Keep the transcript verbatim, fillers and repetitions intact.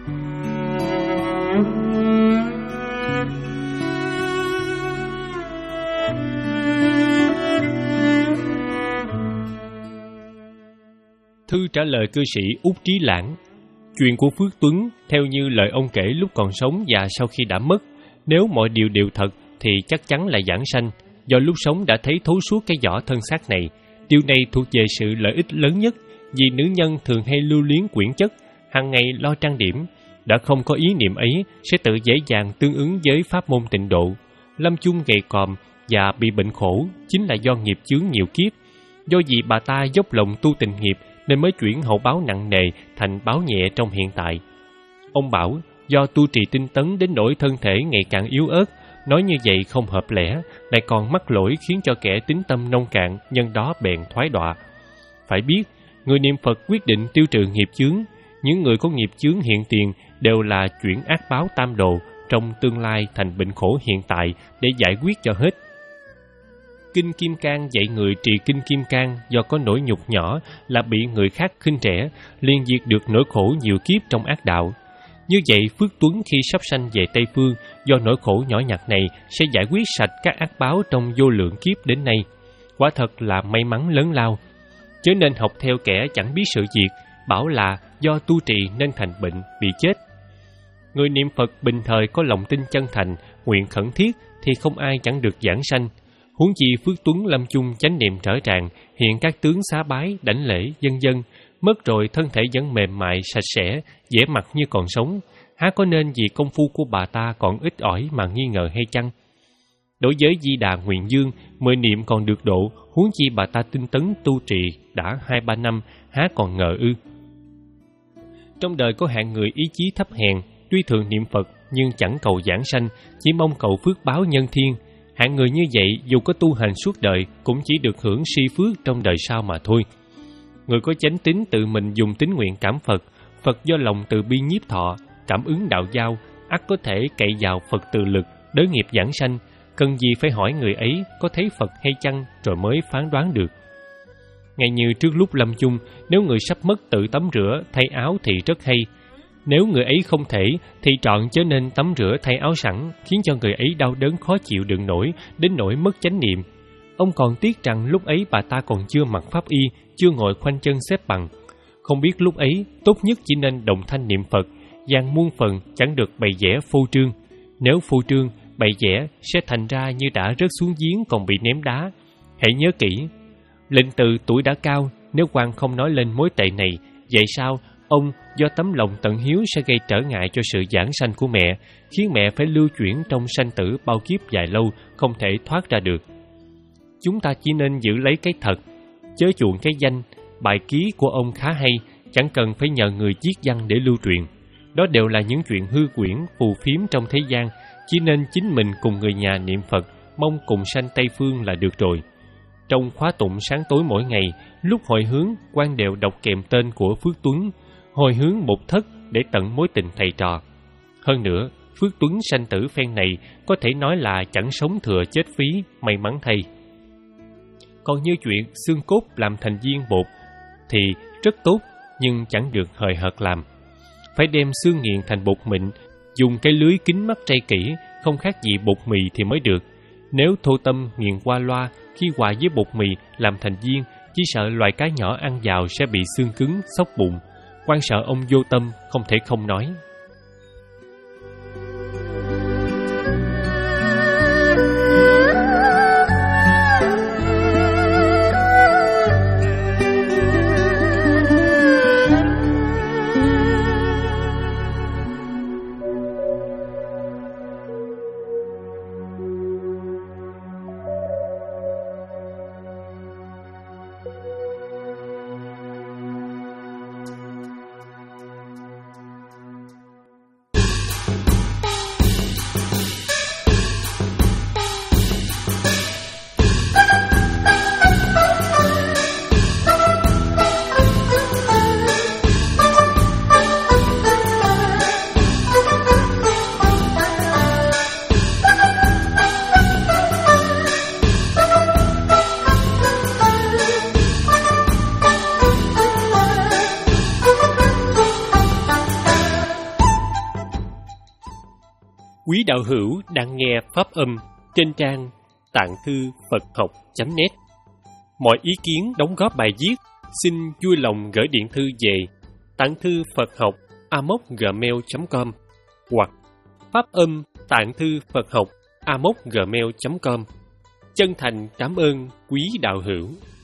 Thư trả lời cư sĩ Út Trí Lãng. Chuyện của Phước Tuấn theo như lời ông kể lúc còn sống và sau khi đã mất, nếu mọi điều đều thật thì chắc chắn là giảng sanh, do lúc sống đã thấy thấu suốt cái vỏ thân xác này. Điều này thuộc về sự lợi ích lớn nhất, vì nữ nhân thường hay lưu luyến quyển chất, hàng ngày lo trang điểm, đã không có ý niệm ấy sẽ tự dễ dàng tương ứng với pháp môn tịnh độ. Lâm chung gầy còm và bị bệnh khổ chính là do nghiệp chướng nhiều kiếp. Do vì bà ta dốc lòng tu tịnh nghiệp nên mới chuyển hậu báo nặng nề thành báo nhẹ trong hiện tại. Ông bảo do tu trì tinh tấn đến nỗi thân thể ngày càng yếu ớt, nói như vậy không hợp lẽ, lại còn mắc lỗi khiến cho kẻ tín tâm nông cạn nhân đó bèn thoái đọa. Phải biết, người niệm Phật quyết định tiêu trừ nghiệp chướng. Những người có nghiệp chướng hiện tiền đều là chuyển ác báo tam đồ trong tương lai thành bệnh khổ hiện tại để giải quyết cho hết. Kinh Kim Cang dạy người trì Kinh Kim Cang do có nỗi nhục nhỏ là bị người khác khinh rẻ, liền diệt được nỗi khổ nhiều kiếp trong ác đạo. Như vậy, Phước Tuấn khi sắp sanh về Tây Phương, do nỗi khổ nhỏ nhặt này sẽ giải quyết sạch các ác báo trong vô lượng kiếp đến nay. Quả thật là may mắn lớn lao. Chớ nên học theo kẻ chẳng biết sự việc, bảo là do tu trì nên thành bệnh, bị chết. Người niệm Phật bình thời có lòng tin chân thành, nguyện khẩn thiết thì không ai chẳng được giảng sanh. Huống chi Phước Tuấn lâm chung chánh niệm trở tràn, hiện các tướng xá bái, đảnh lễ, vân vân, mất rồi thân thể vẫn mềm mại, sạch sẽ, vẻ mặt như còn sống. Há có nên vì công phu của bà ta còn ít ỏi mà nghi ngờ hay chăng? Đối với Di Đà Nguyện Dương, mười niệm còn được độ, huống chi bà ta tinh tấn tu trì đã hai ba năm, há còn ngờ ư? Trong đời có hạng người ý chí thấp hèn, tuy thường niệm Phật nhưng chẳng cầu giảng sanh, chỉ mong cầu phước báo nhân thiên. Hạng người như vậy dù có tu hành suốt đời cũng chỉ được hưởng si phước trong đời sau mà thôi. Người có chánh tín tự mình dùng tín nguyện cảm Phật, Phật do lòng từ bi nhiếp thọ, cảm ứng đạo giao, ắt có thể cậy vào Phật từ lực, đới nghiệp giảng sanh. Cần gì phải hỏi người ấy có thấy Phật hay chăng rồi mới phán đoán được. Ngay như trước lúc lâm chung, nếu người sắp mất tự tắm rửa, thay áo thì rất hay. Nếu người ấy không thể, thì trọn chớ nên tắm rửa thay áo sẵn, khiến cho người ấy đau đớn khó chịu đựng nổi, đến nỗi mất chánh niệm. Ông còn tiếc rằng lúc ấy bà ta còn chưa mặc pháp y, chưa ngồi khoanh chân xếp bằng. Không biết lúc ấy, tốt nhất chỉ nên đồng thanh niệm Phật, gian muôn phần chẳng được bày vẽ phô trương. Nếu phô trương, bày vẽ sẽ thành ra như đã rớt xuống giếng còn bị ném đá. Hãy nhớ kỹ, lệnh từ tuổi đã cao, nếu quan không nói lên mối tệ này, vậy sao ông do tấm lòng tận hiếu sẽ gây trở ngại cho sự giảng sanh của mẹ, khiến mẹ phải lưu chuyển trong sanh tử bao kiếp dài lâu, không thể thoát ra được. Chúng ta chỉ nên giữ lấy cái thật, chớ chuộng cái danh. Bài ký của ông khá hay, chẳng cần phải nhờ người viết văn để lưu truyền. Đó đều là những chuyện hư quyển, phù phiếm trong thế gian, chỉ nên chính mình cùng người nhà niệm Phật, mong cùng sanh Tây Phương là được rồi. Trong khóa tụng sáng tối mỗi ngày, lúc hồi hướng, quan đều đọc kèm tên của Phước Tuấn, hồi hướng một thất để tận mối tình thầy trò. Hơn nữa, Phước Tuấn sanh tử phen này có thể nói là chẳng sống thừa chết phí, may mắn thay. Còn như chuyện xương cốt làm thành viên bột thì rất tốt, nhưng chẳng được hời hợt làm. Phải đem xương nghiền thành bột mịn, dùng cái lưới kính mắt trây kỹ, không khác gì bột mì thì mới được. Nếu thô tâm nghiền qua loa, khi hòa với bột mì làm thành viên, chỉ sợ loài cá nhỏ ăn vào sẽ bị xương cứng, xóc bụng. Quan sợ ông vô tâm, không thể không nói. Quý đạo hữu đang nghe pháp âm trên trang tạng thư Phật học chấm net. Mọi ý kiến đóng góp bài viết xin vui lòng gửi điện thư về tạng thư Phật học a m o c gmail chấm com hoặc pháp âm tạng thư Phật học a m o c gmail chấm com. Chân thành cảm ơn quý đạo hữu.